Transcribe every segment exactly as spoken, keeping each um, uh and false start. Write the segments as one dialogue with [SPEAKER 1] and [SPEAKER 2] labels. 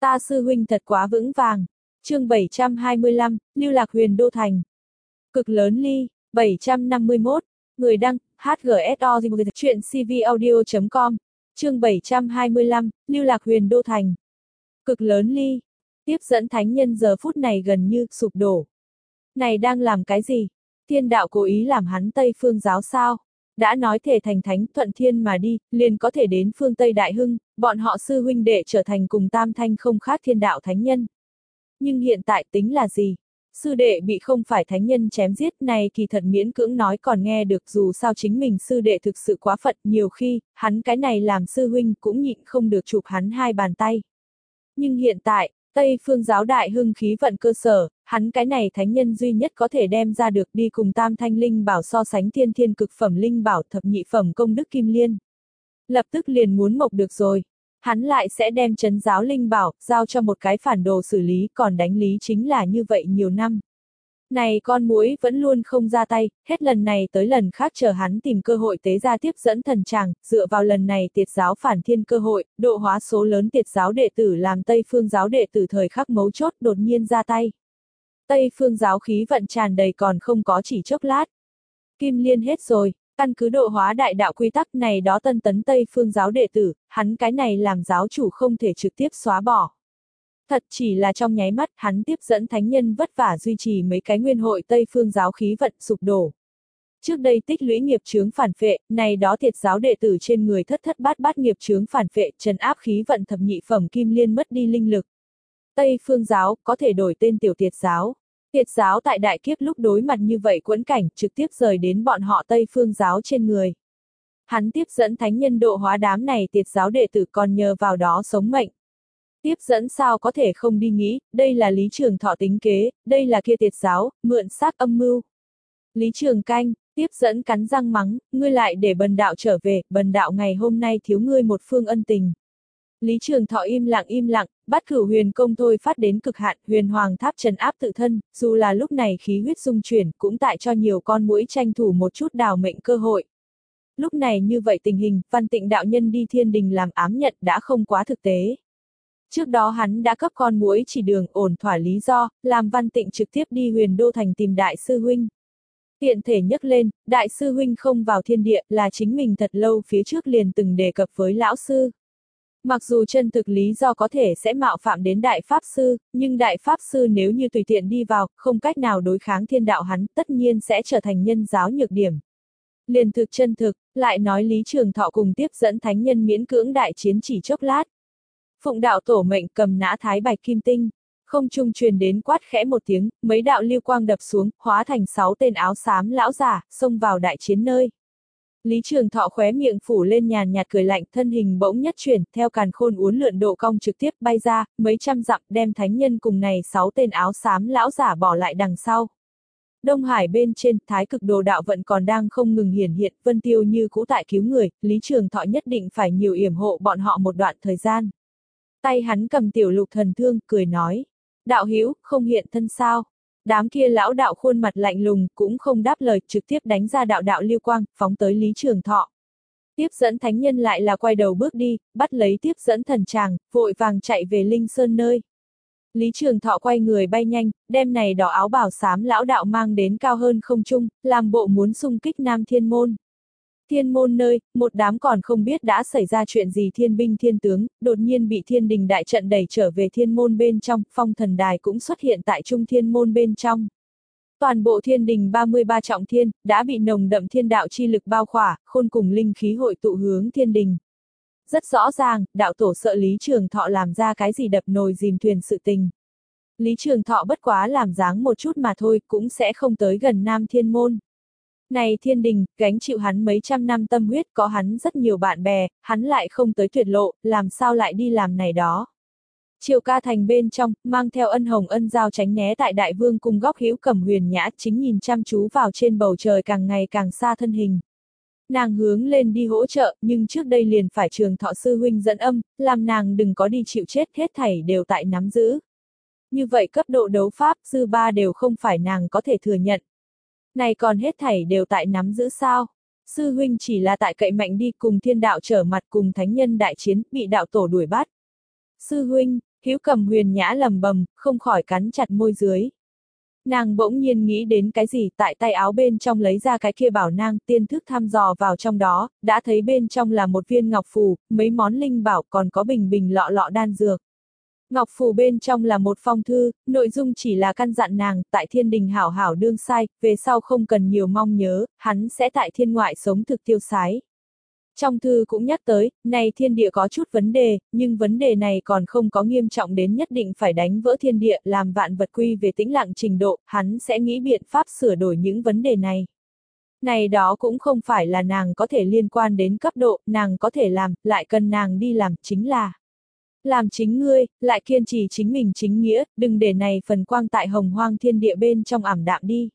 [SPEAKER 1] Ta sư huynh thật quá vững vàng. Chương bảy trăm hai mươi lăm, lưu lạc huyền đô thành. Cực lớn ly, bảy trăm năm mươi mốt, người đăng, hát giê ét o chuyện cvaudio chấm com. Chương bảy trăm hai mươi lăm, lưu lạc huyền đô thành. Cực lớn ly, tiếp dẫn thánh nhân giờ phút này gần như sụp đổ. Này đang làm cái gì? Thiên đạo cố ý làm hắn Tây Phương giáo sao? Đã nói thể thành thánh thuận thiên mà đi, liền có thể đến phương Tây Đại Hưng, bọn họ sư huynh đệ trở thành cùng tam thanh không khác thiên đạo thánh nhân. Nhưng hiện tại tính là gì? Sư đệ bị không phải thánh nhân chém giết này kỳ thật miễn cưỡng nói còn nghe được, dù sao chính mình sư đệ thực sự quá phận, nhiều khi, hắn cái này làm sư huynh cũng nhịn không được chụp hắn hai bàn tay. Nhưng hiện tại, Tây Phương giáo đại hưng khí vận cơ sở, hắn cái này thánh nhân duy nhất có thể đem ra được đi cùng tam thanh linh bảo so sánh thiên thiên cực phẩm linh bảo thập nhị phẩm công đức kim liên. Lập tức liền muốn mộc được rồi. Hắn lại sẽ đem trấn giáo linh bảo, giao cho một cái phản đồ xử lý, còn đánh lý chính là như vậy nhiều năm. Này con muỗi vẫn luôn không ra tay, hết lần này tới lần khác chờ hắn tìm cơ hội tế ra tiếp dẫn thần tràng, dựa vào lần này tiệt giáo phản thiên cơ hội, độ hóa số lớn tiệt giáo đệ tử làm Tây Phương giáo đệ tử thời khắc mấu chốt đột nhiên ra tay. Tây Phương giáo khí vận tràn đầy còn không có chỉ chốc lát. Kim liên hết rồi. Căn cứ độ hóa đại đạo quy tắc này đó tân tấn Tây Phương giáo đệ tử, hắn cái này làm giáo chủ không thể trực tiếp xóa bỏ. Thật chỉ là trong nháy mắt, hắn tiếp dẫn thánh nhân vất vả duy trì mấy cái nguyên hội Tây Phương giáo khí vận sụp đổ. Trước đây tích lũy nghiệp chướng phản phệ, này đó thiệt giáo đệ tử trên người thất thất bát bát nghiệp chướng phản phệ, trấn áp khí vận thập nhị phẩm kim liên mất đi linh lực. Tây Phương giáo có thể đổi tên tiểu tiệt giáo. Tiệt giáo tại đại kiếp lúc đối mặt như vậy quẫn cảnh, trực tiếp rời đến bọn họ Tây Phương giáo trên người. Hắn tiếp dẫn thánh nhân độ hóa đám này tiệt giáo đệ tử còn nhờ vào đó sống mệnh. Tiếp dẫn sao có thể không đi nghĩ, đây là Lý Trường Thọ tính kế, đây là kia tiệt giáo, mượn xác âm mưu. Lý Trường Canh, tiếp dẫn cắn răng mắng, ngươi lại để bần đạo trở về, bần đạo ngày hôm nay thiếu ngươi một phương ân tình. Lý Trường Thọ im lặng im lặng, bắt cửu huyền công thôi phát đến cực hạn, huyền hoàng tháp trấn áp tự thân, dù là lúc này khí huyết dung chuyển, cũng tại cho nhiều con muỗi tranh thủ một chút đào mệnh cơ hội. Lúc này như vậy tình hình, Văn Tịnh đạo nhân đi thiên đình làm ám nhận đã không quá thực tế. Trước đó hắn đã cấp con muỗi chỉ đường ổn thỏa lý do, làm Văn Tịnh trực tiếp đi huyền đô thành tìm đại sư huynh. Tiện thể nhắc lên, đại sư huynh không vào thiên địa là chính mình thật lâu phía trước liền từng đề cập với lão sư. Mặc dù chân thực lý do có thể sẽ mạo phạm đến đại pháp sư, nhưng đại pháp sư nếu như tùy tiện đi vào, không cách nào đối kháng thiên đạo hắn, tất nhiên sẽ trở thành nhân giáo nhược điểm. Liền thực chân thực, lại nói Lý Trường Thọ cùng tiếp dẫn thánh nhân miễn cưỡng đại chiến chỉ chốc lát. Phụng đạo tổ mệnh cầm nã thái bạch kim tinh, không trung truyền đến quát khẽ một tiếng, mấy đạo lưu quang đập xuống, hóa thành sáu tên áo xám lão giả, xông vào đại chiến nơi. Lý Trường Thọ khóe miệng phủ lên nhàn nhạt cười lạnh, thân hình bỗng nhất chuyển, theo càn khôn uốn lượn độ cong trực tiếp bay ra, mấy trăm dặm đem thánh nhân cùng này sáu tên áo xám lão giả bỏ lại đằng sau. Đông Hải bên trên, thái cực đồ đạo vận còn đang không ngừng hiển hiện, Vân Tiêu như cũ tại cứu người, Lý Trường Thọ nhất định phải nhiều yểm hộ bọn họ một đoạn thời gian. Tay hắn cầm tiểu lục thần thương, cười nói, đạo hữu không hiện thân sao? Đám kia lão đạo khuôn mặt lạnh lùng, cũng không đáp lời, trực tiếp đánh ra đạo đạo lưu quang, phóng tới Lý Trường Thọ. Tiếp dẫn thánh nhân lại là quay đầu bước đi, bắt lấy tiếp dẫn thần tràng, vội vàng chạy về Linh Sơn nơi. Lý Trường Thọ quay người bay nhanh, đem này đỏ áo bào xám lão đạo mang đến cao hơn không trung, làm bộ muốn xung kích Nam Thiên Môn. Thiên môn nơi, một đám còn không biết đã xảy ra chuyện gì thiên binh thiên tướng, đột nhiên bị thiên đình đại trận đẩy trở về thiên môn bên trong, phong thần đài cũng xuất hiện tại trung thiên môn bên trong. Toàn bộ thiên đình ba mươi ba trọng thiên, đã bị nồng đậm thiên đạo chi lực bao khỏa, khôn cùng linh khí hội tụ hướng thiên đình. Rất rõ ràng, đạo tổ sợ Lý Trường Thọ làm ra cái gì đập nồi dìm thuyền sự tình. Lý Trường Thọ bất quá làm dáng một chút mà thôi, cũng sẽ không tới gần Nam Thiên Môn. Này thiên đình, gánh chịu hắn mấy trăm năm tâm huyết, có hắn rất nhiều bạn bè, hắn lại không tới tuyệt lộ, làm sao lại đi làm này đó. Triệu Ca Thành bên trong, mang theo ân hồng ân giao tránh né tại đại vương cung góc hữu cẩm huyền nhã, chính nhìn chăm chú vào trên bầu trời càng ngày càng xa thân hình. Nàng hướng lên đi hỗ trợ, nhưng trước đây liền phải Trường Thọ sư huynh dẫn âm, làm nàng đừng có đi chịu chết, hết thảy đều tại nắm giữ. Như vậy cấp độ đấu pháp, dư ba đều không phải nàng có thể thừa nhận. Này còn hết thảy đều tại nắm giữ sao? Sư huynh chỉ là tại cậy mạnh đi cùng thiên đạo trở mặt cùng thánh nhân đại chiến, bị đạo tổ đuổi bắt. Sư huynh, Hữu Cầm Huyền nhã lầm bầm, không khỏi cắn chặt môi dưới. Nàng bỗng nhiên nghĩ đến cái gì, tại tay áo bên trong lấy ra cái kia bảo nang, tiên thức thăm dò vào trong đó, đã thấy bên trong là một viên ngọc phù, mấy món linh bảo, còn có bình bình lọ lọ đan dược. Ngọc phù bên trong là một phong thư, nội dung chỉ là căn dặn nàng, tại thiên đình hảo hảo đương sai, về sau không cần nhiều mong nhớ, hắn sẽ tại thiên ngoại sống thực tiêu sái. Trong thư cũng nhắc tới, này thiên địa có chút vấn đề, nhưng vấn đề này còn không có nghiêm trọng đến nhất định phải đánh vỡ thiên địa, làm vạn vật quy về tĩnh lặng trình độ, hắn sẽ nghĩ biện pháp sửa đổi những vấn đề này. Này đó cũng không phải là nàng có thể liên quan đến cấp độ, nàng có thể làm, lại cần nàng đi làm, chính là làm chính ngươi, lại kiên trì chính mình chính nghĩa, đừng để này phần quang tại hồng hoang thiên địa bên trong ảm đạm đi.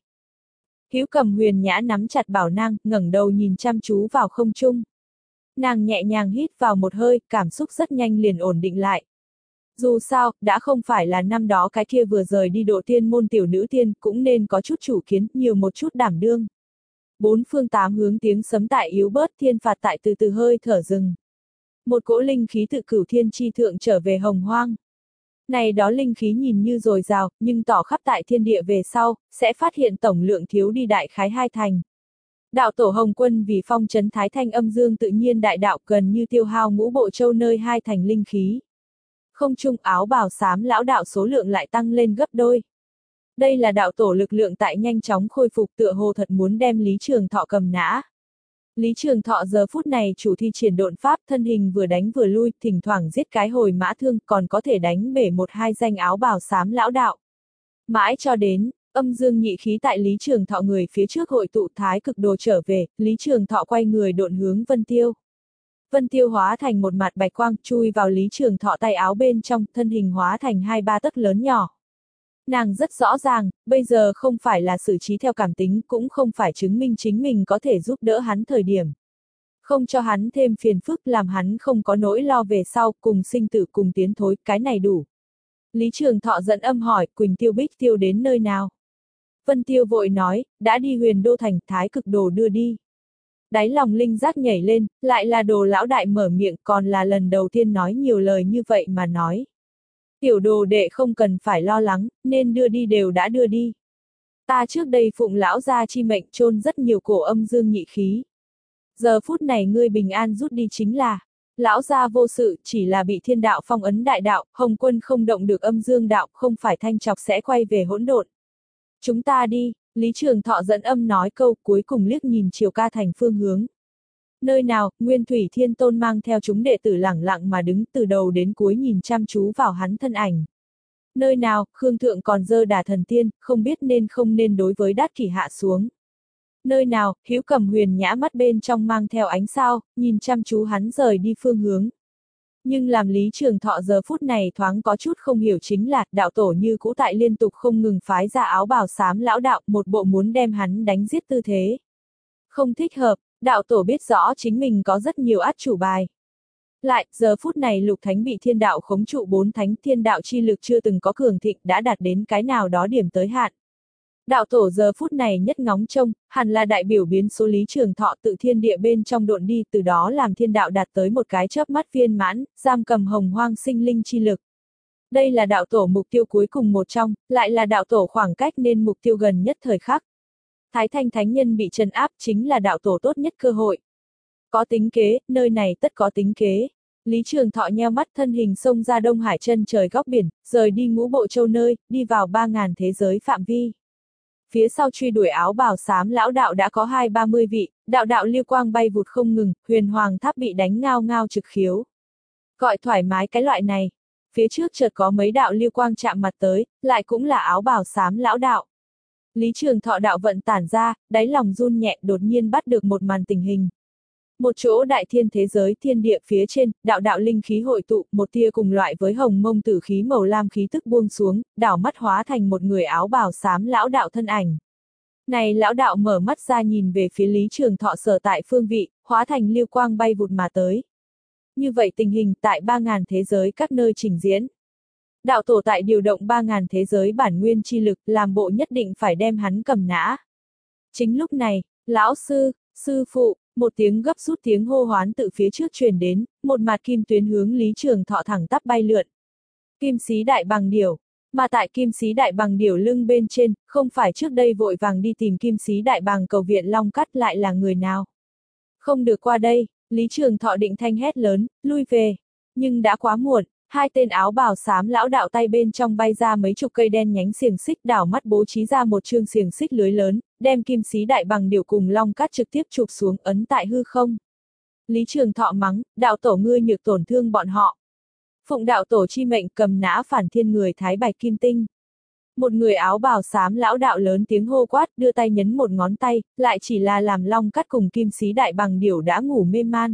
[SPEAKER 1] Hữu Cầm Huyền nhã nắm chặt bảo nang, ngẩng đầu nhìn chăm chú vào không trung. Nàng nhẹ nhàng hít vào một hơi, cảm xúc rất nhanh liền ổn định lại. Dù sao, đã không phải là năm đó cái kia vừa rời đi độ tiên môn tiểu nữ tiên, cũng nên có chút chủ kiến, nhiều một chút đảm đương. Bốn phương tám hướng tiếng sấm tại yếu bớt, thiên phạt tại từ từ hơi thở rừng. Một cỗ linh khí tự cửu thiên chi thượng trở về hồng hoang. Này đó linh khí nhìn như dồi dào, nhưng tỏ khắp tại thiên địa về sau, sẽ phát hiện tổng lượng thiếu đi đại khái hai thành. Đạo tổ Hồng Quân vì phong trấn thái thanh âm dương tự nhiên đại đạo gần như tiêu hao ngũ bộ châu nơi hai thành linh khí. Không trung áo bào xám lão đạo số lượng lại tăng lên gấp đôi. Đây là đạo tổ lực lượng tại nhanh chóng khôi phục, tựa hồ thật muốn đem Lý Trường Thọ cầm nã. Lý Trường Thọ giờ phút này chủ thi triển độn pháp, thân hình vừa đánh vừa lui, thỉnh thoảng giết cái hồi mã thương, còn có thể đánh bể một hai danh áo bào xám lão đạo. Mãi cho đến âm dương nhị khí tại Lý Trường Thọ người phía trước hội tụ, thái cực đồ trở về, Lý Trường Thọ quay người độn hướng Vân Tiêu. Vân Tiêu hóa thành một mặt bạch quang, chui vào Lý Trường Thọ tay áo bên trong, thân hình hóa thành hai ba tấc lớn nhỏ. Nàng rất rõ ràng, bây giờ không phải là xử trí theo cảm tính, cũng không phải chứng minh chính mình có thể giúp đỡ hắn thời điểm. Không cho hắn thêm phiền phức, làm hắn không có nỗi lo về sau, cùng sinh tử cùng tiến thối, cái này đủ. Lý Trường Thọ dẫn âm hỏi, Quỳnh Tiêu Bích Tiêu đến nơi nào? Vân Tiêu vội nói, đã đi Huyền Đô Thành, thái cực đồ đưa đi. Đáy lòng linh giác nhảy lên, lại là Đồ lão đại mở miệng, còn là lần đầu tiên nói nhiều lời như vậy mà nói. Tiểu đồ đệ không cần phải lo lắng, nên đưa đi đều đã đưa đi. Ta trước đây phụng lão gia chi mệnh chôn rất nhiều cổ âm dương nhị khí. Giờ phút này ngươi bình an rút đi chính là, lão gia vô sự, chỉ là bị thiên đạo phong ấn đại đạo, Hồng Quân không động được âm dương đạo, không phải thanh trọc sẽ quay về hỗn độn. Chúng ta đi, Lý Trường Thọ dẫn âm nói câu, cuối cùng liếc nhìn Triều Ca Thành phương hướng. Nơi nào, Nguyên Thủy Thiên Tôn mang theo chúng đệ tử lẳng lặng mà đứng từ đầu đến cuối nhìn chăm chú vào hắn thân ảnh. Nơi nào, Khương Thượng còn dơ đà thần tiên, không biết nên không nên đối với Đát Kỷ hạ xuống. Nơi nào, Hữu Cầm Huyền nhã mắt bên trong mang theo ánh sao, nhìn chăm chú hắn rời đi phương hướng. Nhưng làm Lý Trường Thọ giờ phút này thoáng có chút không hiểu chính là, đạo tổ như cũ tại liên tục không ngừng phái ra áo bào xám lão đạo, một bộ muốn đem hắn đánh giết tư thế. Không thích hợp, đạo tổ biết rõ chính mình có rất nhiều át chủ bài. Lại, giờ phút này lục thánh bị thiên đạo khống trụ bốn thánh, thiên đạo chi lực chưa từng có cường thịnh, đã đạt đến cái nào đó điểm tới hạn. Đạo tổ giờ phút này nhất ngóng trông, hẳn là đại biểu biến số Lý Trường Thọ tự thiên địa bên trong độn đi, từ đó làm thiên đạo đạt tới một cái chớp mắt viên mãn, giam cầm hồng hoang sinh linh chi lực. Đây là đạo tổ mục tiêu cuối cùng một trong, lại là đạo tổ khoảng cách nên mục tiêu gần nhất thời khắc. Thái Thanh Thánh Nhân bị trấn áp chính là đạo tổ tốt nhất cơ hội. Có tính kế, nơi này tất có tính kế. Lý Trường Thọ nheo mắt, thân hình xông ra Đông Hải chân trời góc biển, rời đi ngũ bộ châu nơi, đi vào ba ngàn thế giới phạm vi. Phía sau truy đuổi áo bào xám lão đạo đã có hai ba mươi vị, đạo đạo lưu quang bay vụt không ngừng, huyền hoàng tháp bị đánh ngao ngao trực khiếu. Gọi thoải mái cái loại này. Phía trước chợt có mấy đạo lưu quang chạm mặt tới, lại cũng là áo bào xám lão đạo. Lý Trường Thọ đạo vận tản ra, đáy lòng run nhẹ, đột nhiên bắt được một màn tình hình. Một chỗ đại thiên thế giới thiên địa phía trên, đạo đạo linh khí hội tụ, một tia cùng loại với hồng mông tử khí màu lam khí tức buông xuống, đảo mắt hóa thành một người áo bào xám lão đạo thân ảnh. Này lão đạo mở mắt ra nhìn về phía Lý Trường Thọ sở tại phương vị, hóa thành lưu quang bay vụt mà tới. Như vậy tình hình tại ba ngàn thế giới các nơi trình diễn. Đạo tổ tại điều động ba ngàn thế giới bản nguyên chi lực, làm bộ nhất định phải đem hắn cầm nã. Chính lúc này, lão sư, sư phụ, một tiếng gấp rút tiếng hô hoán từ phía trước truyền đến, một mạt kim tuyến hướng Lý Trường Thọ thẳng tắp bay lượn. Kim sĩ đại bằng điểu. Mà tại kim sĩ đại bằng điểu lưng bên trên, không phải trước đây vội vàng đi tìm kim sĩ đại bằng cầu viện Long Cắt lại là người nào? Không được qua đây, Lý Trường Thọ định thanh hét lớn, lui về. Nhưng đã quá muộn, hai tên áo bào xám lão đạo tay bên trong bay ra mấy chục cây đen nhánh xiềng xích, đảo mắt bố trí ra một chương xiềng xích lưới lớn, đem kim sĩ đại bằng điểu cùng Long Cắt trực tiếp chụp xuống ấn tại hư không. Lý Trường Thọ mắng, đạo tổ ngươi nhược tổn thương bọn họ. Phụng đạo tổ chi mệnh cầm nã phản thiên người thái bạch kim tinh. Một người áo bào xám lão đạo lớn tiếng hô quát, đưa tay nhấn một ngón tay, lại chỉ là làm Long Cắt cùng kim sĩ đại bằng điểu đã ngủ mê man.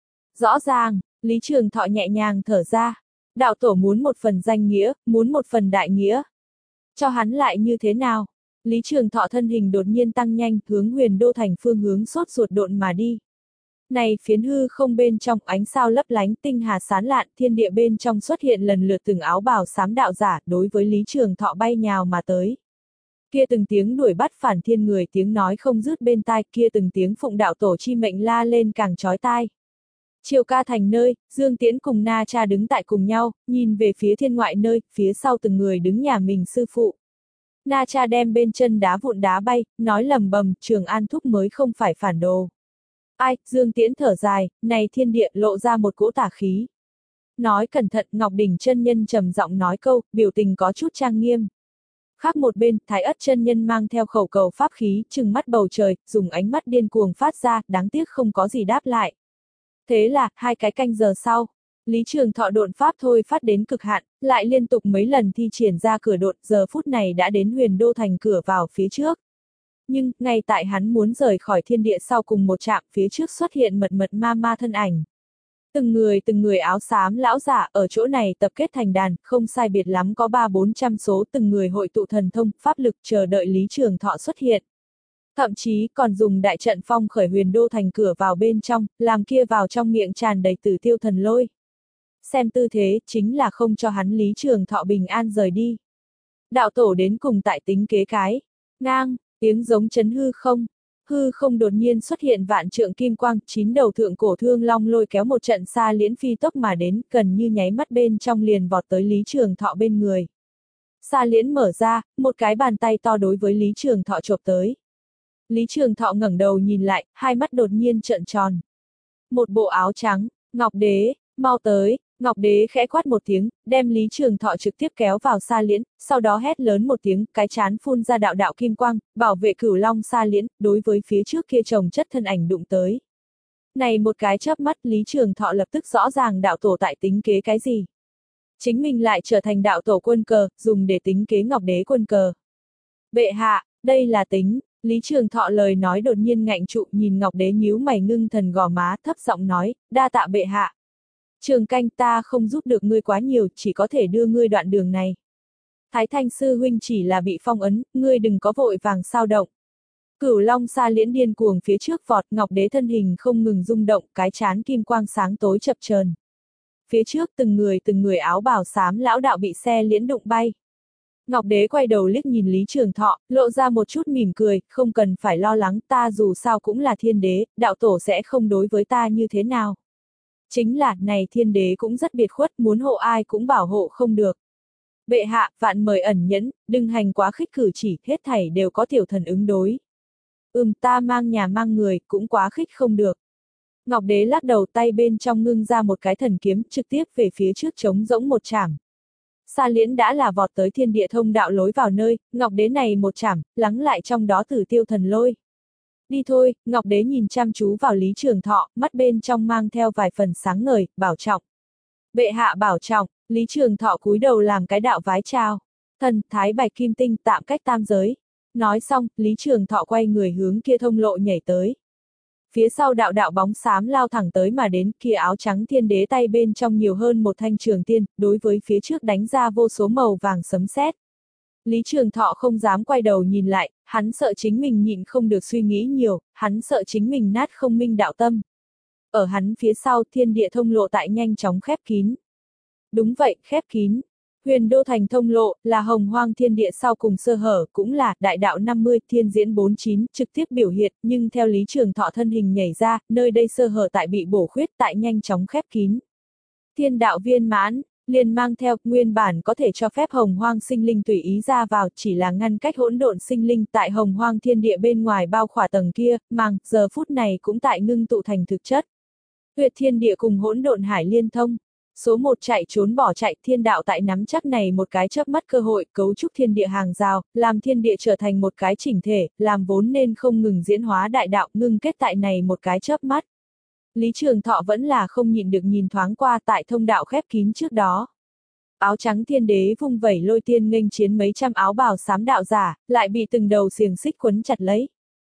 [SPEAKER 1] Rõ ràng, Lý Trường Thọ nhẹ nhàng thở ra. Đạo tổ muốn một phần danh nghĩa, muốn một phần đại nghĩa. Cho hắn lại như thế nào? Lý Trường Thọ thân hình đột nhiên tăng nhanh, hướng Huyền Đô thành phương hướng sốt ruột độn mà đi. Này phiến hư không bên trong ánh sao lấp lánh, tinh hà sán lạn, thiên địa bên trong xuất hiện lần lượt từng áo bào xám đạo giả, đối với Lý Trường Thọ bay nhào mà tới. Kia từng tiếng đuổi bắt phản thiên người tiếng nói không dứt bên tai, kia từng tiếng phụng đạo tổ chi mệnh la lên càng chói tai. Triều Ca thành nơi, Dương Tiễn cùng Na Cha đứng tại cùng nhau, nhìn về phía thiên ngoại nơi, phía sau từng người đứng nhà mình sư phụ. Na Cha đem bên chân đá vụn đá bay, nói lầm bầm, Trường An thúc mới không phải phản đồ. Ai, Dương Tiễn thở dài, này thiên địa lộ ra một cỗ tà khí. Nói cẩn thận, Ngọc Đỉnh chân nhân trầm giọng nói câu, biểu tình có chút trang nghiêm. Khác một bên, Thái Ất chân nhân mang theo khẩu cầu pháp khí, trừng mắt bầu trời, dùng ánh mắt điên cuồng phát ra, đáng tiếc không có gì đáp lại. Thế là, hai cái canh giờ sau, Lý Trường Thọ độn pháp thôi phát đến cực hạn, lại liên tục mấy lần thi triển ra cửa độn, giờ phút này đã đến Huyền Đô thành cửa vào phía trước. Nhưng, ngay tại hắn muốn rời khỏi thiên địa sau cùng một trạm, phía trước xuất hiện mật mật ma ma thân ảnh. Từng người từng người áo xám lão giả ở chỗ này tập kết thành đàn, không sai biệt lắm có ba bốn trăm số, từng người hội tụ thần thông, pháp lực chờ đợi Lý Trường Thọ xuất hiện. Thậm chí còn dùng đại trận phong khởi Huyền Đô thành cửa vào bên trong, làm kia vào trong miệng tràn đầy tử tiêu thần lôi. Xem tư thế, chính là không cho hắn Lý Trường Thọ bình an rời đi. Đạo tổ đến cùng tại tính kế cái. Ngang, tiếng giống chấn hư không. Hư không đột nhiên xuất hiện vạn trượng kim quang, chín đầu thượng cổ thương long lôi kéo một trận xa liễn phi tốc mà đến, gần như nháy mắt bên trong liền vọt tới Lý Trường Thọ bên người. Xa liễn mở ra, một cái bàn tay to đối với Lý Trường Thọ chộp tới. Lý Trường Thọ ngẩng đầu nhìn lại, hai mắt đột nhiên trợn tròn. Một bộ áo trắng, Ngọc Đế, mau tới, Ngọc Đế khẽ quát một tiếng, đem Lý Trường Thọ trực tiếp kéo vào xa liễn, sau đó hét lớn một tiếng, cái chán phun ra đạo đạo kim quang, bảo vệ Cửu Long xa liễn, đối với phía trước kia chồng chất thân ảnh đụng tới. Này một cái chớp mắt, Lý Trường Thọ lập tức rõ ràng đạo tổ tại tính kế cái gì. Chính mình lại trở thành đạo tổ quân cờ, dùng để tính kế Ngọc Đế quân cờ. Bệ hạ, đây là tính. Lý Trường Thọ lời nói đột nhiên ngạnh trụ, nhìn Ngọc Đế nhíu mày ngưng thần gò má, thấp giọng nói, đa tạ bệ hạ. Trường Canh, ta không giúp được ngươi quá nhiều, chỉ có thể đưa ngươi đoạn đường này. Thái Thanh sư huynh chỉ là bị phong ấn, ngươi đừng có vội vàng sao động. Cửu Long xa liễn điên cuồng phía trước vọt, Ngọc Đế thân hình không ngừng rung động, cái chán kim quang sáng tối chập chờn. Phía trước từng người từng người áo bào xám lão đạo bị xe liễn đụng bay. Ngọc Đế quay đầu liếc nhìn Lý Trường Thọ, lộ ra một chút mỉm cười, không cần phải lo lắng, ta dù sao cũng là thiên đế, đạo tổ sẽ không đối với ta như thế nào. Chính là, này thiên đế cũng rất biệt khuất, muốn hộ ai cũng bảo hộ không được. Bệ hạ, vạn mời ẩn nhẫn, đừng hành quá khích cử chỉ, hết thảy đều có tiểu thần ứng đối. Ừm, ta mang nhà mang người, cũng quá khích không được. Ngọc Đế lắc đầu, tay bên trong ngưng ra một cái thần kiếm, trực tiếp về phía trước trống rỗng một chảm. Xa liễn đã là vọt tới thiên địa thông đạo lối vào nơi, Ngọc Đế này một chảm, lắng lại trong đó tử tiêu thần lôi. Đi thôi, Ngọc Đế nhìn chăm chú vào Lý Trường Thọ, mắt bên trong mang theo vài phần sáng ngời, bảo trọng. Bệ hạ bảo trọng, Lý Trường Thọ cúi đầu làm cái đạo vái chào. Thần, Thái Bạch Kim Tinh tạm cách tam giới. Nói xong, Lý Trường Thọ quay người hướng kia thông lộ nhảy tới. Phía sau đạo đạo bóng xám lao thẳng tới mà đến, kia áo trắng thiên đế tay bên trong nhiều hơn một thanh trường tiên, đối với phía trước đánh ra vô số màu vàng sấm sét. Lý Trường Thọ không dám quay đầu nhìn lại, hắn sợ chính mình nhịn không được suy nghĩ nhiều, hắn sợ chính mình nát không minh đạo tâm. Ở hắn phía sau thiên địa thông lộ tại nhanh chóng khép kín. Đúng vậy, khép kín. Huyền Đô thành thông lộ, là hồng hoang thiên địa sau cùng sơ hở, cũng là đại đạo năm mươi, thiên diễn bốn mươi chín, trực tiếp biểu hiện, nhưng theo Lý Trường Thọ thân hình nhảy ra, nơi đây sơ hở tại bị bổ khuyết tại nhanh chóng khép kín. Thiên đạo viên mãn, liền mang theo, nguyên bản có thể cho phép hồng hoang sinh linh tùy ý ra vào, chỉ là ngăn cách hỗn độn sinh linh tại hồng hoang thiên địa bên ngoài bao khỏa tầng kia, mang, giờ phút này cũng tại ngưng tụ thành thực chất. Huyệt thiên địa cùng hỗn độn hải liên thông. Số một chạy trốn bỏ chạy, thiên đạo tại nắm chắc này một cái chớp mắt cơ hội, cấu trúc thiên địa hàng rào, làm thiên địa trở thành một cái chỉnh thể, làm vốn nên không ngừng diễn hóa đại đạo, ngưng kết tại này một cái chớp mắt. Lý Trường Thọ vẫn là không nhịn được nhìn thoáng qua tại thông đạo khép kín trước đó. Áo trắng thiên đế vung vẩy lôi tiên nghênh chiến mấy trăm áo bào xám đạo giả, lại bị từng đầu xiềng xích quấn chặt lấy.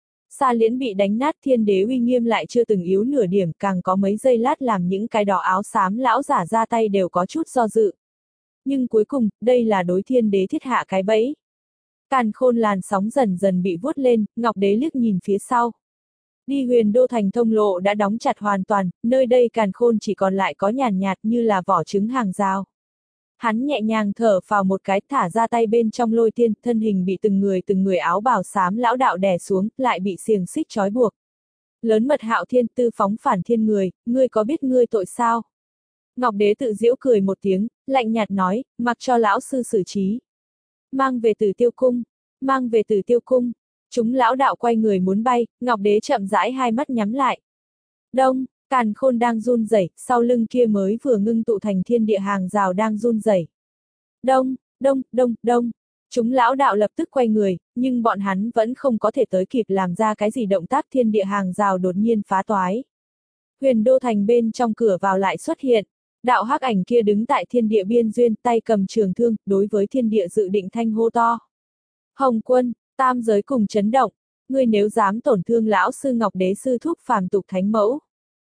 [SPEAKER 1] Sa liễn bị đánh nát, thiên đế uy nghiêm lại chưa từng yếu nửa điểm, càng có mấy giây lát làm những cái đó áo xám lão giả ra tay đều có chút do dự. Nhưng cuối cùng, đây là đối thiên đế thiết hạ cái bẫy. Càn khôn làn sóng dần dần bị vuốt lên, Ngọc Đế liếc nhìn phía sau. Đi Huyền Đô thành thông lộ đã đóng chặt hoàn toàn, nơi đây càn khôn chỉ còn lại có nhàn nhạt như là vỏ trứng hàng rào. Hắn nhẹ nhàng thở vào một cái, thả ra tay bên trong lôi tiên, thân hình bị từng người từng người áo bào xám lão đạo đè xuống, lại bị xiềng xích trói buộc. Lớn mật Hạo Thiên, tư phóng phản thiên người, ngươi có biết ngươi tội sao? Ngọc Đế tự giễu cười một tiếng, lạnh nhạt nói, mặc cho lão sư xử trí. Mang về Tử Tiêu cung, mang về Tử Tiêu cung. Chúng lão đạo quay người muốn bay, Ngọc Đế chậm rãi hai mắt nhắm lại. Đông, càn khôn đang run rẩy, sau lưng kia mới vừa ngưng tụ thành thiên địa hàng rào đang run rẩy. Đông, đông, đông, đông. Chúng lão đạo lập tức quay người, nhưng bọn hắn vẫn không có thể tới kịp làm ra cái gì động tác, thiên địa hàng rào đột nhiên phá toái. Huyền Đô thành bên trong cửa vào lại xuất hiện. Đạo hắc ảnh kia đứng tại thiên địa biên duyên, tay cầm trường thương, đối với thiên địa dự định thanh hô to. Hồng Quân, tam giới cùng chấn động, ngươi nếu dám tổn thương lão sư Ngọc Đế sư thúc phàm tục thánh mẫu.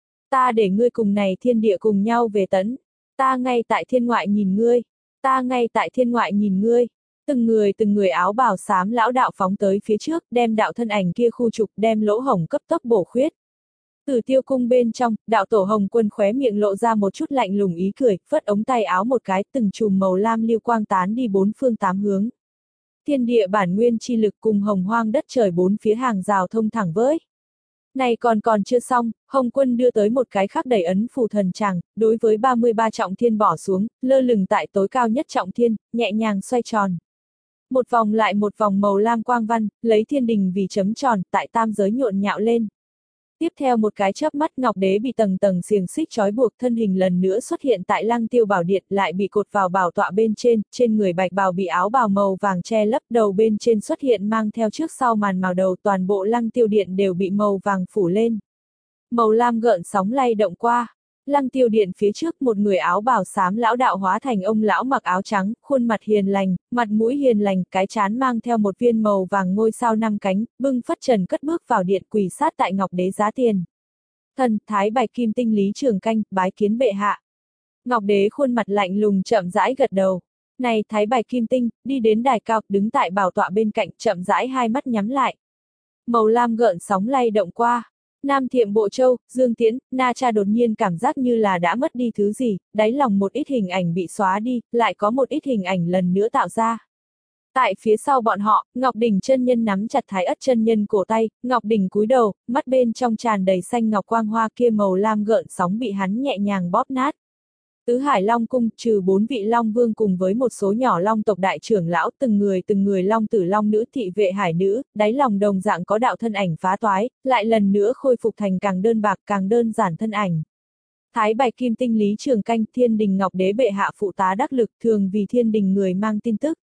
[SPEAKER 1] Ta để ngươi cùng này thiên địa cùng nhau về tấn, ta ngay tại thiên ngoại nhìn ngươi, ta ngay tại thiên ngoại nhìn ngươi. Từng người từng người áo bào xám lão đạo phóng tới phía trước, đem đạo thân ảnh kia khu trục, đem lỗ hổng cấp tốc bổ khuyết. Tử Tiêu cung bên trong, đạo tổ Hồng Quân khóe miệng lộ ra một chút lạnh lùng ý cười, phất ống tay áo một cái, từng chùm màu lam lưu quang tán đi bốn phương tám hướng. Thiên địa bản nguyên chi lực cùng hồng hoang đất trời bốn phía hàng rào thông thẳng với. Này còn còn chưa xong, Hồng Quân đưa tới một cái khắc đầy ấn phù thần tràng, đối với ba mươi ba trọng thiên bỏ xuống, lơ lửng tại tối cao nhất trọng thiên, nhẹ nhàng xoay tròn. Một vòng lại một vòng màu lam quang văn, lấy thiên đình vì chấm tròn, tại tam giới nhộn nhạo lên. Tiếp theo một cái chớp mắt, Ngọc Đế bị tầng tầng xiềng xích trói buộc, thân hình lần nữa xuất hiện tại Lăng Tiêu Bảo Điện, lại bị cột vào bảo tọa bên trên, trên người bạch bào bị áo bào màu vàng che lấp, đầu bên trên xuất hiện mang theo trước sau màn màu đầu, toàn bộ Lăng Tiêu Điện đều bị màu vàng phủ lên. Màu lam gợn sóng lay động qua. Lăng Tiêu Điện phía trước một người áo bào xám lão đạo hóa thành ông lão mặc áo trắng, khuôn mặt hiền lành, mặt mũi hiền lành, cái trán mang theo một viên màu vàng ngôi sao năm cánh, bưng phất trần cất bước vào điện, quỳ sát tại Ngọc Đế giá tiền. Thần, Thái Bạch Kim Tinh Lý Trường Canh, bái kiến bệ hạ. Ngọc Đế khuôn mặt lạnh lùng chậm rãi gật đầu. Này Thái Bạch Kim Tinh, đi đến đài cao, đứng tại bảo tọa bên cạnh, chậm rãi hai mắt nhắm lại. Màu lam gợn sóng lay động qua. Nam Thiệm Bộ Châu, Dương Tiễn, Na Cha đột nhiên cảm giác như là đã mất đi thứ gì, đáy lòng một ít hình ảnh bị xóa đi, lại có một ít hình ảnh lần nữa tạo ra. Tại phía sau bọn họ, Ngọc Đỉnh chân nhân nắm chặt Thái Ất chân nhân cổ tay, Ngọc Đỉnh cúi đầu, mắt bên trong tràn đầy xanh ngọc quang hoa, kia màu lam gợn sóng bị hắn nhẹ nhàng bóp nát. Tứ Hải Long cung, trừ bốn vị Long Vương cùng với một số nhỏ Long tộc đại trưởng lão, từng người từng người Long tử Long nữ thị vệ hải nữ, đáy lòng đồng dạng có đạo thân ảnh phá toái, lại lần nữa khôi phục thành càng đơn bạc càng đơn giản thân ảnh. Thái Bạch Kim Tinh Lý Trường Canh, Thiên Đình Ngọc Đế bệ hạ phụ tá đắc lực, thường vì Thiên Đình người mang tin tức.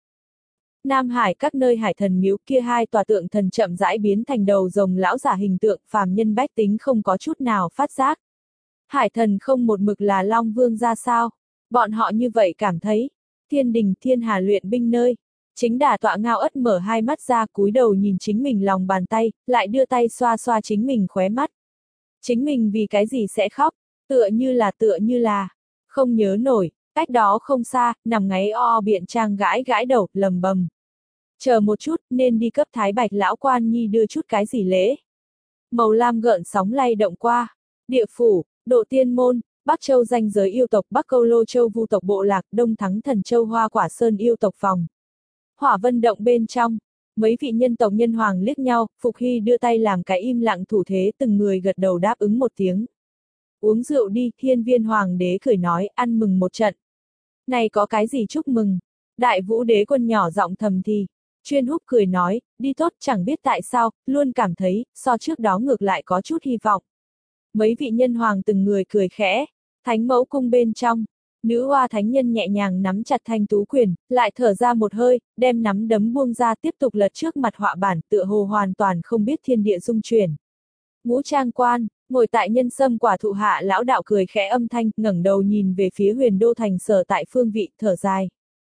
[SPEAKER 1] Nam Hải các nơi hải thần miếu, kia hai tòa tượng thần chậm rãi biến thành đầu rồng lão giả hình tượng, phàm nhân bách tính không có chút nào phát giác. Hải thần không một mực là Long Vương ra sao? Bọn họ như vậy cảm thấy. Thiên Đình Thiên Hà luyện binh nơi. Chính đà tọa ngao ất mở hai mắt ra, cúi đầu nhìn chính mình lòng bàn tay, lại đưa tay xoa xoa chính mình khóe mắt. Chính mình vì cái gì sẽ khóc? Tựa như là tựa như là. Không nhớ nổi, cách đó không xa, nằm ngáy o biện trang gãi gãi đầu, lầm bầm. Chờ một chút, nên đi cấp Thái Bạch lão quan nhi đưa chút cái gì lễ. Màu lam gợn sóng lay động qua. Địa phủ, Độ Tiên môn, Bắc Châu danh giới yêu tộc, Bắc Câu Lô Châu Vu tộc bộ lạc, Đông Thắng Thần Châu Hoa Quả Sơn yêu tộc phòng. Hỏa Vân động bên trong, mấy vị nhân tộc nhân hoàng liếc nhau, Phục Hy đưa tay làm cái im lặng thủ thế, từng người gật đầu đáp ứng một tiếng. Uống rượu đi, Hiên Viên Hoàng đế cười nói, ăn mừng một trận. Này có cái gì chúc mừng? Đại Vũ đế quân nhỏ giọng thầm thì. Chuyên Húc cười nói, đi tốt chẳng biết tại sao, luôn cảm thấy, so trước đó ngược lại có chút hy vọng. Mấy vị nhân hoàng từng người cười khẽ, thánh mẫu cung bên trong. Nữ hoa thánh nhân nhẹ nhàng nắm chặt thanh tú quyền, lại thở ra một hơi, đem nắm đấm buông ra tiếp tục lật trước mặt họa bản tựa hồ hoàn toàn không biết thiên địa dung chuyển. Ngũ trang quan, ngồi tại nhân sâm quả thụ hạ lão đạo cười khẽ âm thanh, ngẩng đầu nhìn về phía huyền đô thành sở tại phương vị, thở dài.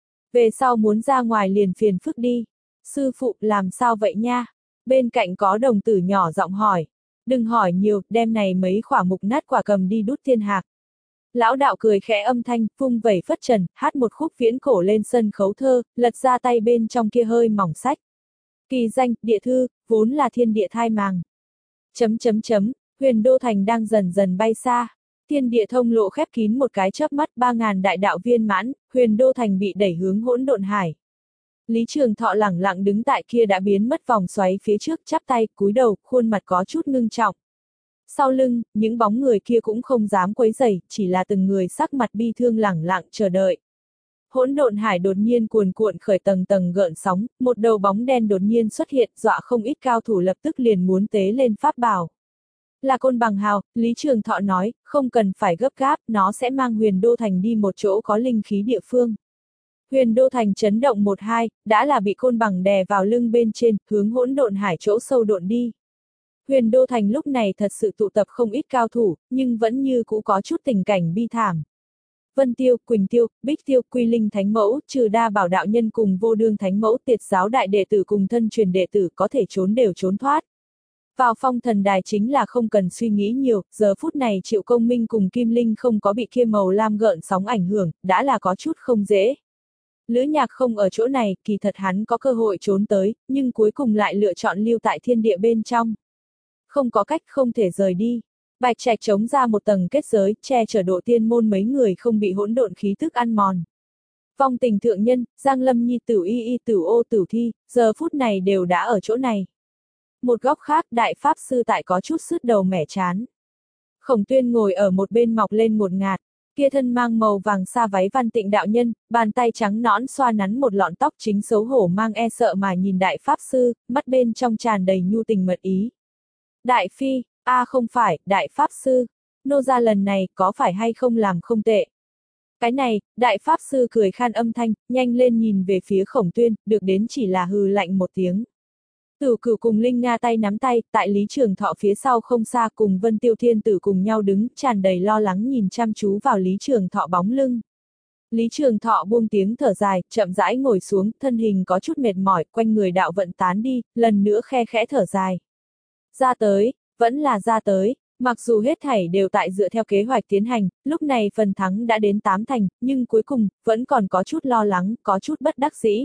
[SPEAKER 1] Về sau muốn ra ngoài liền phiền phức đi. Sư phụ, làm sao vậy nha? Bên cạnh có đồng tử nhỏ giọng hỏi. Đừng hỏi nhiều, đem này mấy khỏa mục nát quả cầm đi đút thiên hạc. Lão đạo cười khẽ âm thanh, vung vẩy phất trần, hát một khúc viễn cổ lên sân khấu thơ, lật ra tay bên trong kia hơi mỏng sách. Kỳ danh, địa thư, vốn là thiên địa thai màng. Chấm chấm chấm, huyền đô thành đang dần dần bay xa. Thiên địa thông lộ khép kín một cái chớp mắt, ba ngàn đại đạo viên mãn, huyền đô thành bị đẩy hướng hỗn độn hải. Lý Trường Thọ lẳng lặng đứng tại kia đã biến mất vòng xoáy phía trước, chắp tay, cúi đầu, khuôn mặt có chút ngưng trọng. Sau lưng, những bóng người kia cũng không dám quấy rầy, chỉ là từng người sắc mặt bi thương lẳng lặng chờ đợi. Hỗn độn hải đột nhiên cuồn cuộn khởi tầng tầng gợn sóng, một đầu bóng đen đột nhiên xuất hiện, dọa không ít cao thủ lập tức liền muốn tế lên pháp bảo. Là Côn Bằng Hào, Lý Trường Thọ nói, không cần phải gấp gáp, nó sẽ mang huyền đô thành đi một chỗ có linh khí địa phương. Huyền đô thành chấn động một hai, đã là bị côn bằng đè vào lưng bên trên, hướng hỗn độn hải chỗ sâu độn đi. Huyền đô thành lúc này thật sự tụ tập không ít cao thủ, nhưng vẫn như cũ có chút tình cảnh bi thảm. Vân Tiêu, Quỳnh Tiêu, Bích Tiêu, Quy Linh Thánh Mẫu, Trừ Đa Bảo đạo nhân cùng Vô Đương Thánh Mẫu, Tiệt giáo đại đệ tử cùng thân truyền đệ tử có thể trốn đều trốn thoát. Vào phong thần đài chính là không cần suy nghĩ nhiều, giờ phút này Triệu Công Minh cùng Kim Linh không có bị kia màu lam gợn sóng ảnh hưởng, đã là có chút không dễ. Lữ Nhạc không ở chỗ này, kỳ thật hắn có cơ hội trốn tới, nhưng cuối cùng lại lựa chọn lưu tại thiên địa bên trong. Không có cách, không thể rời đi. Bạch Trạch chống ra một tầng kết giới, che chở độ tiên môn mấy người không bị hỗn độn khí tức ăn mòn. Vong Tình thượng nhân, Giang Lâm Nhi, Tử Y Y, Tử Ô, Tử Thi, giờ phút này đều đã ở chỗ này. Một góc khác, đại pháp sư tại có chút sứt đầu mẻ chán. Khổng Tuyên ngồi ở một bên mọc lên một ngạt. Kia thân mang màu vàng sa váy Văn Tịnh đạo nhân, bàn tay trắng nõn xoa nắn một lọn tóc chính xấu hổ mang e sợ mà nhìn đại pháp sư, mắt bên trong tràn đầy nhu tình mật ý. Đại phi, a à không phải, đại pháp sư, nô gia lần này có phải hay không làm không tệ. Cái này, đại pháp sư cười khan âm thanh, nhanh lên nhìn về phía Khổng Tuyên, được đến chỉ là hừ lạnh một tiếng. Tử Cửu cùng Linh Nga tay nắm tay, tại Lý Trường Thọ phía sau không xa cùng Vân Tiêu Thiên Tử cùng nhau đứng, tràn đầy lo lắng nhìn chăm chú vào Lý Trường Thọ bóng lưng. Lý Trường Thọ buông tiếng thở dài, chậm rãi ngồi xuống, thân hình có chút mệt mỏi, quanh người đạo vận tán đi, lần nữa khe khẽ thở dài. Ra tới, vẫn là ra tới, mặc dù hết thảy đều tại dựa theo kế hoạch tiến hành, lúc này phần thắng đã đến tám thành, nhưng cuối cùng, vẫn còn có chút lo lắng, có chút bất đắc dĩ.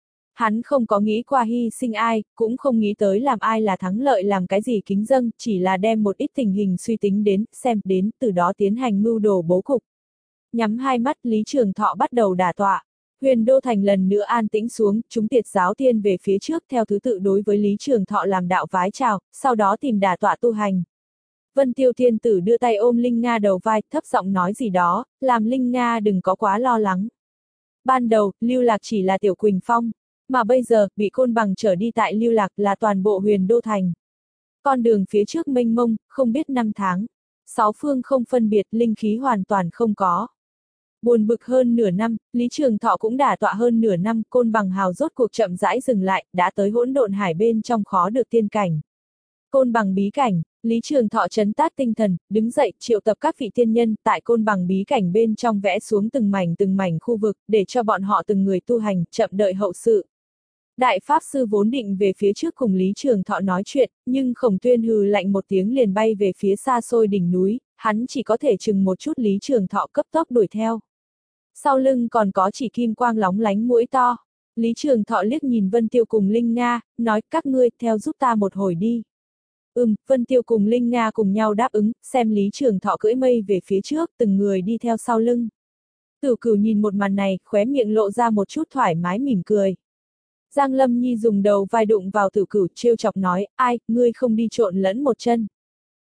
[SPEAKER 1] Hắn không có nghĩ qua hy sinh ai, cũng không nghĩ tới làm ai là thắng lợi làm cái gì kính dâng, chỉ là đem một ít tình hình suy tính đến, xem đến, từ đó tiến hành mưu đồ bố cục. Nhắm hai mắt, Lý Trường Thọ bắt đầu đả tọa. Huyền Đô Thành lần nữa an tĩnh xuống, chúng Tiệt giáo tiên về phía trước theo thứ tự đối với Lý Trường Thọ làm đạo vái chào, sau đó tìm đả tọa tu hành. Vân Tiêu Thiên Tử đưa tay ôm Linh Nga đầu vai, thấp giọng nói gì đó, làm Linh Nga đừng có quá lo lắng. Ban đầu, Lưu Lạc chỉ là Tiểu Quỳnh Phong. Mà bây giờ, bị Côn Bằng trở đi tại Lưu Lạc là toàn bộ Huyền Đô Thành. Con đường phía trước mênh mông, không biết năm tháng. Sáu phương không phân biệt, linh khí hoàn toàn không có. Buồn bực hơn nửa năm, Lý Trường Thọ cũng đả tọa hơn nửa năm, Côn Bằng hào rốt cuộc chậm rãi dừng lại, đã tới hỗn độn hải bên trong khó được tiên cảnh. Côn Bằng bí cảnh, Lý Trường Thọ trấn tát tinh thần, đứng dậy, triệu tập các vị tiên nhân, tại Côn Bằng bí cảnh bên trong vẽ xuống từng mảnh từng mảnh khu vực, để cho bọn họ từng người tu hành, chậm đợi hậu sự. Đại Pháp Sư vốn định về phía trước cùng Lý Trường Thọ nói chuyện, nhưng Khổng Tuyên hừ lạnh một tiếng liền bay về phía xa xôi đỉnh núi, hắn chỉ có thể chừng một chút Lý Trường Thọ cấp tốc đuổi theo. Sau lưng còn có chỉ kim quang lóng lánh mũi to. Lý Trường Thọ liếc nhìn Vân Tiêu cùng Linh Nga, nói các ngươi theo giúp ta một hồi đi. Ừm, Vân Tiêu cùng Linh Nga cùng nhau đáp ứng, xem Lý Trường Thọ cưỡi mây về phía trước, từng người đi theo sau lưng. Tử Cửu nhìn một màn này, khóe miệng lộ ra một chút thoải mái mỉm cười. Giang Lâm Nhi dùng đầu vai đụng vào Tử Cửu trêu chọc nói, ai, ngươi không đi trộn lẫn một chân.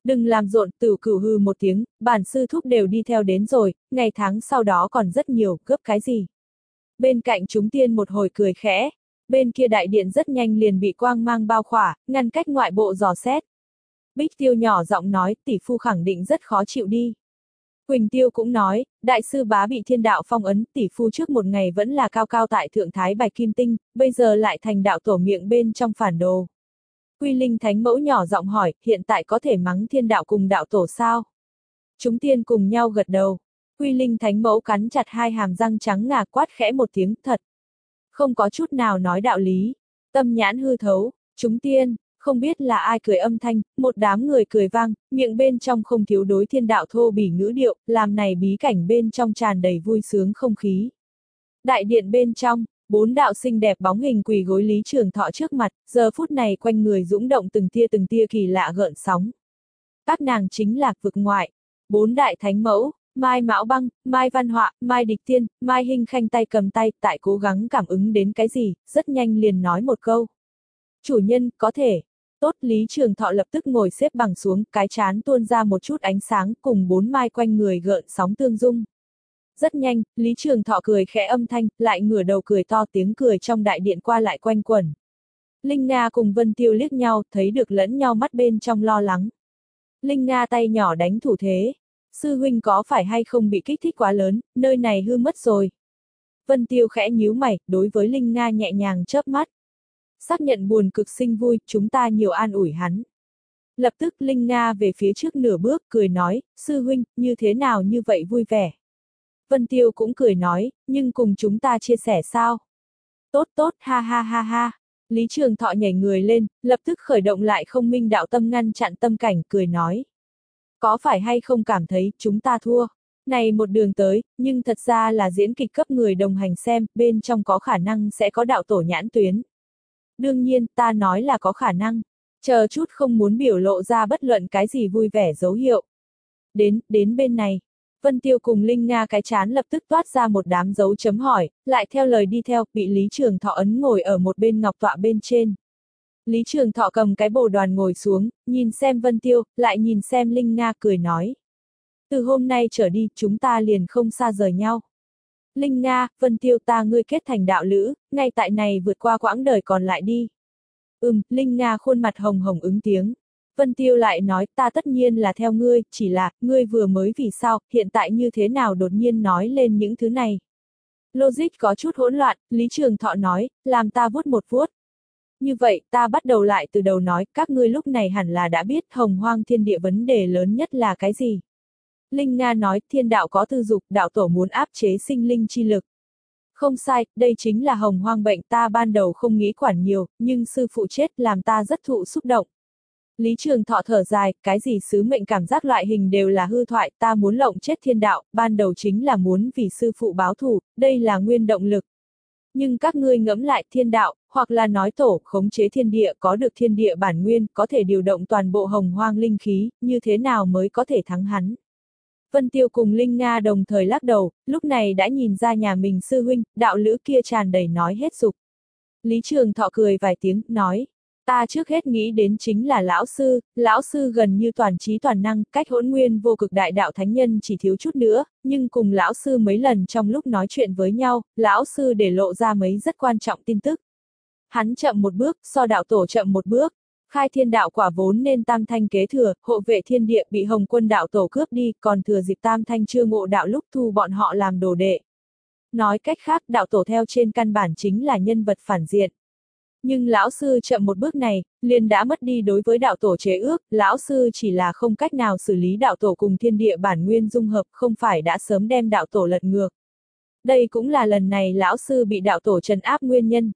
[SPEAKER 1] Đừng làm rộn, Tử Cửu hừ một tiếng, bản sư thúc đều đi theo đến rồi, ngày tháng sau đó còn rất nhiều, gấp cái gì. Bên cạnh chúng tiên một hồi cười khẽ, bên kia đại điện rất nhanh liền bị quang mang bao khỏa, ngăn cách ngoại bộ dò xét. Bích Tiêu nhỏ giọng nói, tỷ phu khẳng định rất khó chịu đi. Quỳnh Tiêu cũng nói, đại sư bá bị thiên đạo phong ấn, tỷ phu trước một ngày vẫn là cao cao tại thượng thái bạch kim tinh, bây giờ lại thành đạo tổ miệng bên trong phản đồ. Quy Linh Thánh Mẫu nhỏ giọng hỏi, hiện tại có thể mắng thiên đạo cùng đạo tổ sao? Chúng tiên cùng nhau gật đầu. Quy Linh Thánh Mẫu cắn chặt hai hàm răng trắng ngà quát khẽ một tiếng, thật. Không có chút nào nói đạo lý. Tâm nhãn hư thấu, chúng tiên, không biết là ai cười âm thanh, một đám người cười vang, miệng bên trong không thiếu đối thiên đạo thô bỉ ngữ điệu, làm này bí cảnh bên trong tràn đầy vui sướng không khí. Đại điện bên trong, bốn đạo xinh đẹp bóng hình quỳ gối Lý Trường Thọ trước mặt, giờ phút này quanh người dũng động từng tia từng tia kỳ lạ gợn sóng. Các nàng chính là vực ngoại, bốn đại thánh mẫu, Mai Mão Băng, Mai Văn Họa, Mai Địch Tiên, Mai Hinh Khanh tay cầm tay, tại cố gắng cảm ứng đến cái gì, rất nhanh liền nói một câu. Chủ nhân, có thể. Tốt, Lý Trường Thọ lập tức ngồi xếp bằng xuống, cái chán tuôn ra một chút ánh sáng, cùng bốn mai quanh người gợn sóng tương dung. Rất nhanh, Lý Trường Thọ cười khẽ âm thanh, lại ngửa đầu cười to, tiếng cười trong đại điện qua lại quanh quẩn. Linh Nga cùng Vân Tiêu liếc nhau, thấy được lẫn nhau mắt bên trong lo lắng. Linh Nga tay nhỏ đánh thủ thế. Sư huynh có phải hay không bị kích thích quá lớn, nơi này hư mất rồi. Vân Tiêu khẽ nhíu mày, đối với Linh Nga nhẹ nhàng chớp mắt. Xác nhận buồn cực sinh vui, chúng ta nhiều an ủi hắn. Lập tức Linh Nga về phía trước nửa bước, cười nói, sư huynh, như thế nào như vậy vui vẻ. Vân Tiêu cũng cười nói, nhưng cùng chúng ta chia sẻ sao? Tốt tốt, ha ha ha ha. Lý Trường Thọ nhảy người lên, lập tức khởi động lại không minh đạo tâm ngăn chặn tâm cảnh, cười nói. Có phải hay không cảm thấy, chúng ta thua? Này một đường tới, nhưng thật ra là diễn kịch cấp người đồng hành xem, bên trong có khả năng sẽ có đạo tổ nhãn tuyến. Đương nhiên, ta nói là có khả năng. Chờ chút không muốn biểu lộ ra bất luận cái gì vui vẻ dấu hiệu. Đến, đến bên này. Vân Tiêu cùng Linh Nga cái chán lập tức toát ra một đám dấu chấm hỏi, lại theo lời đi theo, bị Lý Trường Thọ ấn ngồi ở một bên ngọc tọa bên trên. Lý Trường Thọ cầm cái bồ đoàn ngồi xuống, nhìn xem Vân Tiêu, lại nhìn xem Linh Nga cười nói. Từ hôm nay trở đi, chúng ta liền không xa rời nhau. Linh Nga, Vân Tiêu ta ngươi kết thành đạo lữ, ngay tại này vượt qua quãng đời còn lại đi. Ừm, Linh Nga khuôn mặt hồng hồng ứng tiếng. Vân Tiêu lại nói, ta tất nhiên là theo ngươi, chỉ là, ngươi vừa mới vì sao, hiện tại như thế nào đột nhiên nói lên những thứ này. Logic có chút hỗn loạn, Lý Trường Thọ nói, làm ta vuốt một vuốt. Như vậy, ta bắt đầu lại từ đầu nói, các ngươi lúc này hẳn là đã biết hồng hoang thiên địa vấn đề lớn nhất là cái gì. Linh Nga nói, thiên đạo có tư dục, đạo tổ muốn áp chế sinh linh chi lực. Không sai, đây chính là hồng hoang bệnh, ta ban đầu không nghĩ quản nhiều, nhưng sư phụ chết làm ta rất thụ xúc động. Lý Trường Thọ thở dài, cái gì sứ mệnh cảm giác loại hình đều là hư thoại, ta muốn lộng chết thiên đạo, ban đầu chính là muốn vì sư phụ báo thù, đây là nguyên động lực. Nhưng các ngươi ngẫm lại thiên đạo, hoặc là nói tổ, khống chế thiên địa, có được thiên địa bản nguyên, có thể điều động toàn bộ hồng hoang linh khí, như thế nào mới có thể thắng hắn. Vân Tiêu cùng Linh Nga đồng thời lắc đầu, lúc này đã nhìn ra nhà mình sư huynh, đạo lữ kia tràn đầy nói hết dục. Lý Trường Thọ cười vài tiếng, nói, ta trước hết nghĩ đến chính là lão sư, lão sư gần như toàn trí toàn năng, cách hỗn nguyên vô cực đại đạo thánh nhân chỉ thiếu chút nữa, nhưng cùng lão sư mấy lần trong lúc nói chuyện với nhau, lão sư để lộ ra mấy rất quan trọng tin tức. Hắn chậm một bước, so đạo tổ chậm một bước. Khai thiên đạo quả vốn nên tam thanh kế thừa, hộ vệ thiên địa bị hồng quân đạo tổ cướp đi, còn thừa dịp tam thanh chưa ngộ đạo lúc thu bọn họ làm đồ đệ. Nói cách khác, đạo tổ theo trên căn bản chính là nhân vật phản diện. Nhưng lão sư chậm một bước này, liền đã mất đi đối với đạo tổ chế ước, lão sư chỉ là không cách nào xử lý đạo tổ cùng thiên địa bản nguyên dung hợp, không phải đã sớm đem đạo tổ lật ngược. Đây cũng là lần này lão sư bị đạo tổ trấn áp nguyên nhân.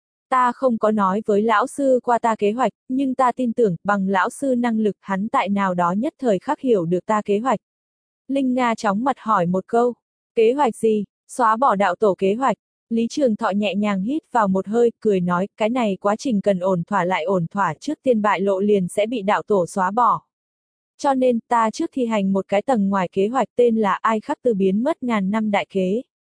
[SPEAKER 1] Ta không có nói với lão sư qua ta kế hoạch, nhưng ta tin tưởng, bằng lão sư năng lực, hắn tại nào đó nhất thời khắc hiểu được ta kế hoạch. Linh Nga chóng mặt hỏi một câu, kế hoạch gì, xóa bỏ đạo tổ kế hoạch. Lý Trường Thọ nhẹ nhàng hít vào một hơi, cười nói, cái này quá trình cần ổn thỏa lại ổn thỏa, trước tiên bại lộ liền sẽ bị đạo tổ xóa bỏ. Cho nên, ta trước thi hành một cái tầng ngoài kế hoạch tên là ai khắc tư biến mất ngàn năm đại kế.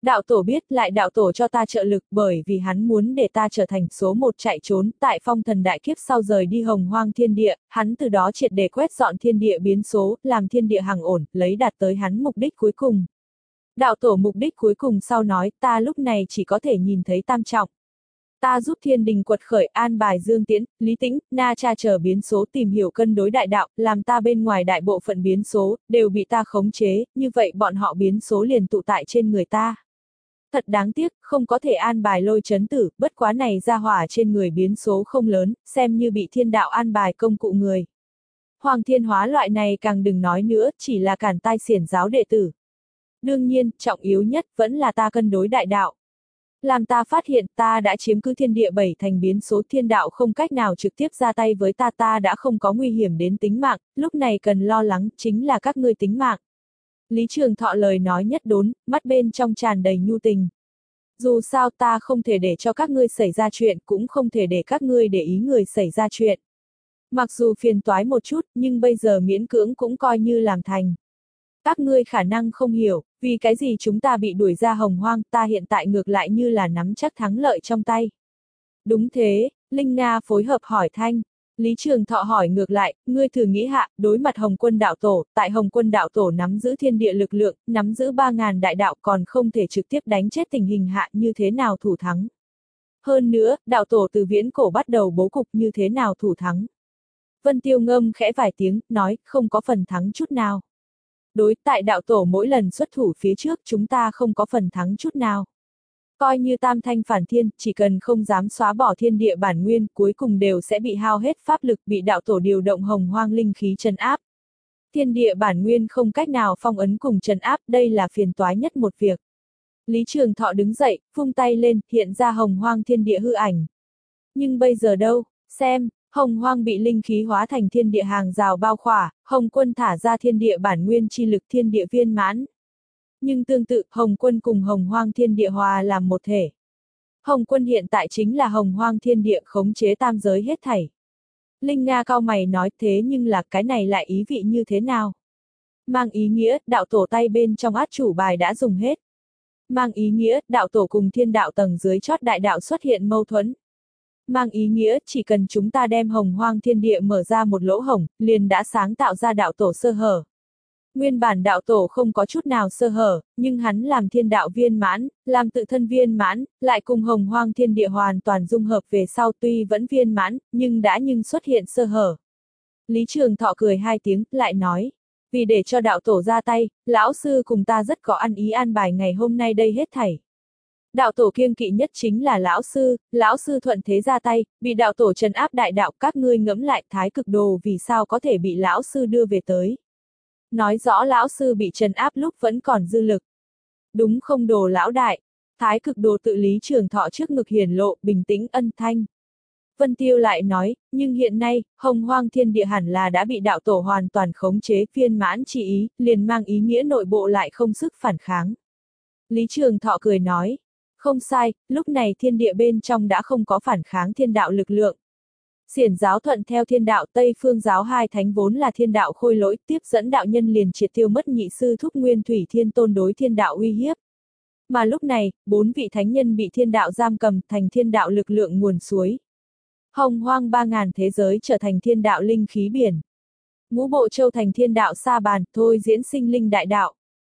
[SPEAKER 1] Đạo tổ biết, lại đạo tổ cho ta trợ lực, bởi vì hắn muốn để ta trở thành số một chạy trốn, tại phong thần đại kiếp sau rời đi hồng hoang thiên địa, hắn từ đó triệt để quét dọn thiên địa biến số, làm thiên địa hằng ổn, lấy đạt tới hắn mục đích cuối cùng. Đạo tổ mục đích cuối cùng sau nói, ta lúc này chỉ có thể nhìn thấy tam trọng. Ta giúp thiên đình quật khởi, an bài Dương Tiễn, Lý Tĩnh, Na Cha chờ biến số tìm hiểu cân đối đại đạo, làm ta bên ngoài đại bộ phận biến số, đều bị ta khống chế, như vậy bọn họ biến số liền tụ tại trên người ta. Thật đáng tiếc, không có thể an bài lôi chấn tử, bất quá này ra hỏa trên người biến số không lớn, xem như bị thiên đạo an bài công cụ người. Hoàng thiên hóa loại này càng đừng nói nữa, chỉ là cản tai xiển giáo đệ tử. Đương nhiên, trọng yếu nhất vẫn là ta cân đối đại đạo. Làm ta phát hiện ta đã chiếm cứ thiên địa bảy thành biến số, thiên đạo không cách nào trực tiếp ra tay với ta, ta đã không có nguy hiểm đến tính mạng, lúc này cần lo lắng chính là các ngươi tính mạng. Lý Trường Thọ lời nói nhất đốn, mắt bên trong tràn đầy nhu tình. Dù sao ta không thể để cho các ngươi xảy ra chuyện, cũng không thể để các ngươi để ý người xảy ra chuyện. Mặc dù phiền toái một chút, nhưng bây giờ miễn cưỡng cũng coi như làm thành. Các ngươi khả năng không hiểu, vì cái gì chúng ta bị đuổi ra hồng hoang, ta hiện tại ngược lại như là nắm chắc thắng lợi trong tay. Đúng thế, Linh Nga phối hợp hỏi thanh. Lý Trường Thọ hỏi ngược lại, ngươi thử nghĩ hạ, đối mặt Hồng Quân đạo tổ, tại Hồng Quân đạo tổ nắm giữ thiên địa lực lượng, nắm giữ ba ngàn đại đạo còn không thể trực tiếp đánh chết tình hình hạ, như thế nào thủ thắng. Hơn nữa, đạo tổ từ viễn cổ bắt đầu bố cục, như thế nào thủ thắng. Vân Tiêu ngâm khẽ vài tiếng, nói, không có phần thắng chút nào. Đối, tại đạo tổ mỗi lần xuất thủ phía trước chúng ta không có phần thắng chút nào. Coi như tam thanh phản thiên, chỉ cần không dám xóa bỏ thiên địa bản nguyên, cuối cùng đều sẽ bị hao hết pháp lực, bị đạo tổ điều động hồng hoang linh khí trấn áp. Thiên địa bản nguyên không cách nào phong ấn cùng trấn áp, đây là phiền toái nhất một việc. Lý Trường Thọ đứng dậy, vung tay lên, hiện ra hồng hoang thiên địa hư ảnh. Nhưng bây giờ đâu, xem, hồng hoang bị linh khí hóa thành thiên địa hàng rào bao khỏa, Hồng Quân thả ra thiên địa bản nguyên chi lực thiên địa viên mãn. Nhưng tương tự, Hồng Quân cùng hồng hoang thiên địa hòa làm một thể. Hồng Quân hiện tại chính là hồng hoang thiên địa khống chế tam giới hết thảy. Linh Nga cau mày nói, thế nhưng là cái này lại ý vị như thế nào? Mang ý nghĩa, đạo tổ tay bên trong át chủ bài đã dùng hết. Mang ý nghĩa, đạo tổ cùng thiên đạo tầng dưới chót đại đạo xuất hiện mâu thuẫn. Mang ý nghĩa, chỉ cần chúng ta đem hồng hoang thiên địa mở ra một lỗ hổng, liền đã sáng tạo ra đạo tổ sơ hở. Nguyên bản đạo tổ không có chút nào sơ hở, nhưng hắn làm thiên đạo viên mãn, làm tự thân viên mãn, lại cùng hồng hoang thiên địa hoàn toàn dung hợp về sau, tuy vẫn viên mãn, nhưng đã nhưng xuất hiện sơ hở. Lý Trường Thọ cười hai tiếng, lại nói, vì để cho đạo tổ ra tay, lão sư cùng ta rất có ăn ý an bài ngày hôm nay đây hết thảy. Đạo tổ kiêng kỵ nhất chính là lão sư, lão sư thuận thế ra tay, bị đạo tổ trấn áp đại đạo, các ngươi ngẫm lại thái cực đồ vì sao có thể bị lão sư đưa về tới. Nói rõ lão sư bị trấn áp lúc vẫn còn dư lực. Đúng không đồ lão đại, thái cực đồ tự Lý Trường Thọ trước ngực hiển lộ, bình tĩnh ân thanh. Vân Tiêu lại nói, nhưng hiện nay, hồng hoang thiên địa hẳn là đã bị đạo tổ hoàn toàn khống chế, viên mãn chỉ ý, liền mang ý nghĩa nội bộ lại không sức phản kháng. Lý Trường Thọ cười nói, không sai, lúc này thiên địa bên trong đã không có phản kháng thiên đạo lực lượng. Xiển giáo thuận theo thiên đạo, Tây Phương giáo hai thánh vốn là thiên đạo khôi lỗi, tiếp dẫn đạo nhân liền triệt tiêu mất nhị sư thúc Nguyên Thủy Thiên Tôn đối thiên đạo uy hiếp. Mà lúc này, bốn vị thánh nhân bị thiên đạo giam cầm, thành thiên đạo lực lượng nguồn suối. Hồng hoang ba ngàn thế giới trở thành thiên đạo linh khí biển. Ngũ bộ châu thành thiên đạo sa bàn, thôi diễn sinh linh đại đạo.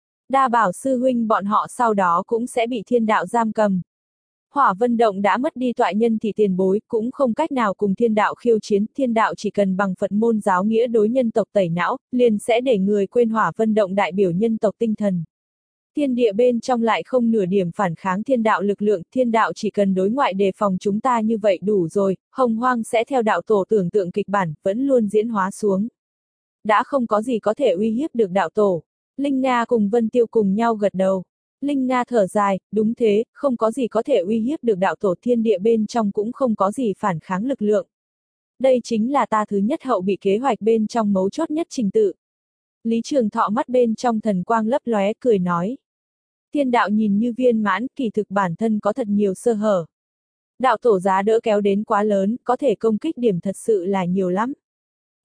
[SPEAKER 1] Đa bảo sư huynh bọn họ sau đó cũng sẽ bị thiên đạo giam cầm. Hỏa Vân Động đã mất đi toại nhân thì tiền bối, cũng không cách nào cùng thiên đạo khiêu chiến, thiên đạo chỉ cần bằng Phật môn giáo nghĩa đối nhân tộc tẩy não, liền sẽ để người quên Hỏa Vân Động đại biểu nhân tộc tinh thần. Thiên địa bên trong lại không nửa điểm phản kháng thiên đạo lực lượng, thiên đạo chỉ cần đối ngoại đề phòng chúng ta như vậy đủ rồi, hồng hoang sẽ theo đạo tổ tưởng tượng kịch bản, vẫn luôn diễn hóa xuống. Đã không có gì có thể uy hiếp được đạo tổ. Linh Nga cùng Vân Tiêu cùng nhau gật đầu. Linh Nga thở dài, đúng thế, không có gì có thể uy hiếp được đạo tổ, thiên địa bên trong cũng không có gì phản kháng lực lượng. Đây chính là ta thứ nhất hậu bị kế hoạch bên trong mấu chốt nhất trình tự. Lý Trường Thọ mắt bên trong thần quang lấp lóe cười nói. Thiên đạo nhìn như viên mãn, kỳ thực bản thân có thật nhiều sơ hở. Đạo tổ giá đỡ kéo đến quá lớn, có thể công kích điểm thật sự là nhiều lắm.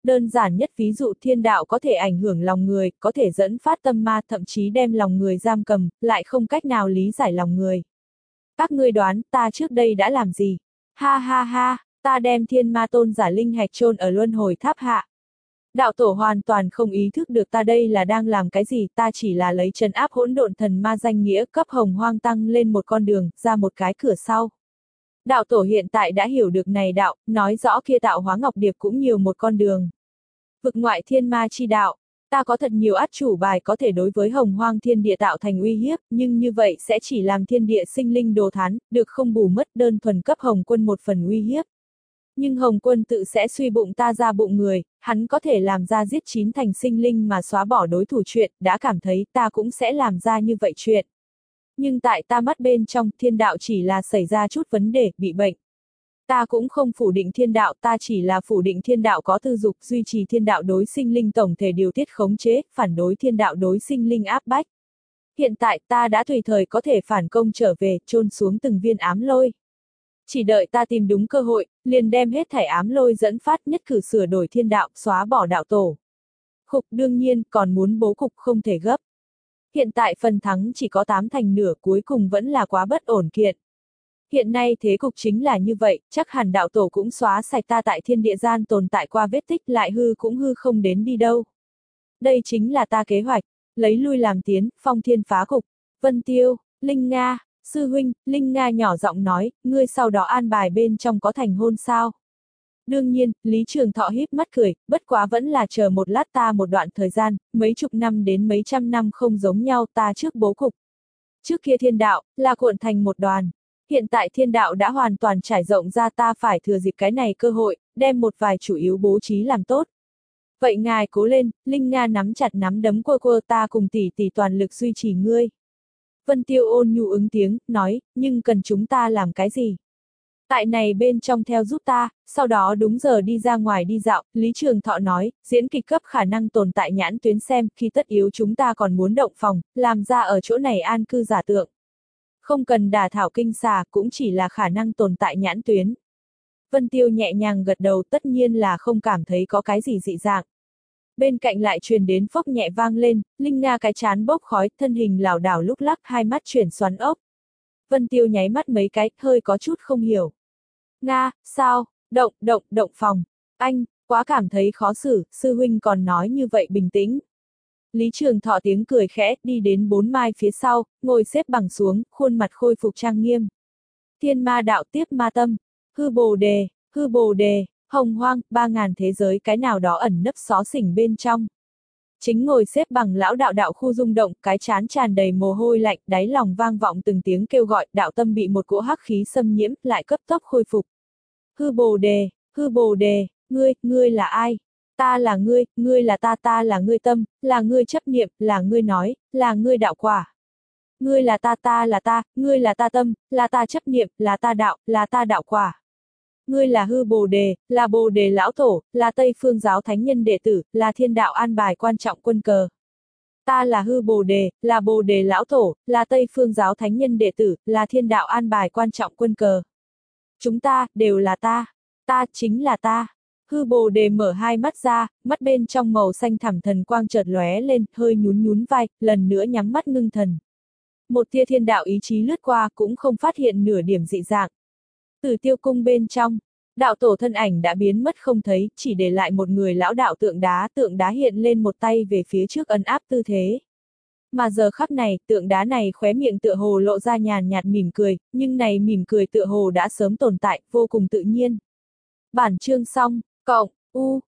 [SPEAKER 1] Đơn giản nhất ví dụ thiên đạo có thể ảnh hưởng lòng người, có thể dẫn phát tâm ma, thậm chí đem lòng người giam cầm, lại không cách nào lý giải lòng người. Các ngươi đoán, ta trước đây đã làm gì? Ha ha ha, ta đem thiên ma tôn giả linh hạch chôn ở luân hồi tháp hạ. Đạo tổ hoàn toàn không ý thức được ta đây là đang làm cái gì, ta chỉ là lấy trấn áp hỗn độn thần ma danh nghĩa cấp hồng hoang tăng lên một con đường, ra một cái cửa sau. Đạo tổ hiện tại đã hiểu được này đạo, nói rõ kia tạo hóa ngọc điệp cũng nhiều một con đường. Vực ngoại thiên ma chi đạo, ta có thật nhiều át chủ bài có thể đối với hồng hoang thiên địa tạo thành uy hiếp, nhưng như vậy sẽ chỉ làm thiên địa sinh linh đồ thán, được không bù mất đơn thuần cấp hồng quân một phần uy hiếp. Nhưng hồng quân tự sẽ suy bụng ta ra bụng người, hắn có thể làm ra giết chín thành sinh linh mà xóa bỏ đối thủ chuyện, đã cảm thấy ta cũng sẽ làm ra như vậy chuyện. Nhưng tại ta mắt bên trong, thiên đạo chỉ là xảy ra chút vấn đề, bị bệnh. Ta cũng không phủ định thiên đạo, ta chỉ là phủ định thiên đạo có tư dục, duy trì thiên đạo đối sinh linh tổng thể điều tiết khống chế, phản đối thiên đạo đối sinh linh áp bách. Hiện tại ta đã tùy thời có thể phản công trở về, chôn xuống từng viên ám lôi. Chỉ đợi ta tìm đúng cơ hội, liền đem hết thảy ám lôi dẫn phát nhất cử sửa đổi thiên đạo, xóa bỏ đạo tổ. Khục đương nhiên, còn muốn bố cục không thể gấp. Hiện tại phần thắng chỉ có tám thành nửa, cuối cùng vẫn là quá bất ổn kiện. Hiện nay thế cục chính là như vậy, chắc hẳn đạo tổ cũng xóa sạch ta tại thiên địa gian tồn tại qua vết tích, lại hư cũng hư không đến đi đâu. Đây chính là ta kế hoạch, lấy lui làm tiến, phong thiên phá cục. Vân Tiêu, Linh Nga, sư huynh, Linh Nga nhỏ giọng nói, ngươi sau đó an bài bên trong có thành hôn sao? Đương nhiên, Lý Trường Thọ híp mắt cười, bất quá vẫn là chờ một lát ta một đoạn thời gian, mấy chục năm đến mấy trăm năm không giống nhau, ta trước bố cục. Trước kia thiên đạo, là cuộn thành một đoàn. Hiện tại thiên đạo đã hoàn toàn trải rộng ra, ta phải thừa dịp cái này cơ hội, đem một vài chủ yếu bố trí làm tốt. Vậy ngài cố lên, Linh Nga nắm chặt nắm đấm quơ quơ, ta cùng tỷ tỷ toàn lực duy trì ngươi. Vân Tiêu ôn nhu ứng tiếng, nói, nhưng cần chúng ta làm cái gì? Tại này bên trong theo giúp ta, sau đó đúng giờ đi ra ngoài đi dạo, Lý Trường Thọ nói, diễn kịch cấp khả năng tồn tại nhãn tuyến xem, khi tất yếu chúng ta còn muốn động phòng, làm ra ở chỗ này an cư giả tượng. Không cần đả thảo kinh xà, cũng chỉ là khả năng tồn tại nhãn tuyến. Vân Tiêu nhẹ nhàng gật đầu, tất nhiên là không cảm thấy có cái gì dị dạng. Bên cạnh lại truyền đến phốc nhẹ vang lên, Linh Nga cái chán bốc khói, thân hình lảo đảo lúc lắc, hai mắt chuyển xoắn ốc. Vân Tiêu nháy mắt mấy cái, hơi có chút không hiểu. Nga, sao, động, động, động phòng. Anh, quá cảm thấy khó xử, sư huynh còn nói như vậy bình tĩnh. Lý Trường Thọ tiếng cười khẽ, đi đến bốn mai phía sau, ngồi xếp bằng xuống, khuôn mặt khôi phục trang nghiêm. Thiên ma đạo tiếp ma tâm, hư bồ đề, hư bồ đề, hồng hoang, ba ngàn thế giới cái nào đó ẩn nấp xó xỉnh bên trong. Chính ngồi xếp bằng lão đạo đạo khu rung động, cái chán tràn đầy mồ hôi lạnh, đáy lòng vang vọng từng tiếng kêu gọi, đạo tâm bị một cỗ hắc khí xâm nhiễm, lại cấp tốc khôi phục. Hư bồ đề, hư bồ đề, ngươi, ngươi là ai? Ta là ngươi, ngươi là ta, ta là ngươi tâm, là ngươi chấp niệm, là ngươi nói, là ngươi đạo quả. Ngươi là ta, ta là ta, ngươi là ta tâm, là ta chấp niệm, là ta đạo, là ta đạo quả. Ngươi là hư bồ đề, là bồ đề lão tổ, là Tây Phương giáo thánh nhân đệ tử, là thiên đạo an bài quan trọng quân cờ. Ta là hư bồ đề, là bồ đề lão tổ, là Tây Phương giáo thánh nhân đệ tử, là thiên đạo an bài quan trọng quân cờ. Chúng ta, đều là ta. Ta, chính là ta. Hư bồ đề mở hai mắt ra, mắt bên trong màu xanh thẳm thần quang chợt lóe lên, hơi nhún nhún vai, lần nữa nhắm mắt ngưng thần. Một tia thiên đạo ý chí lướt qua, cũng không phát hiện nửa điểm dị dạng. Từ tiêu cung bên trong, đạo tổ thân ảnh đã biến mất không thấy, chỉ để lại một người lão đạo tượng đá, tượng đá hiện lên một tay về phía trước ấn áp tư thế. Mà giờ khắc này, tượng đá này khóe miệng tựa hồ lộ ra nhàn nhạt mỉm cười, nhưng này mỉm cười tựa hồ đã sớm tồn tại, vô cùng tự nhiên. Bản chương xong, cộng, u,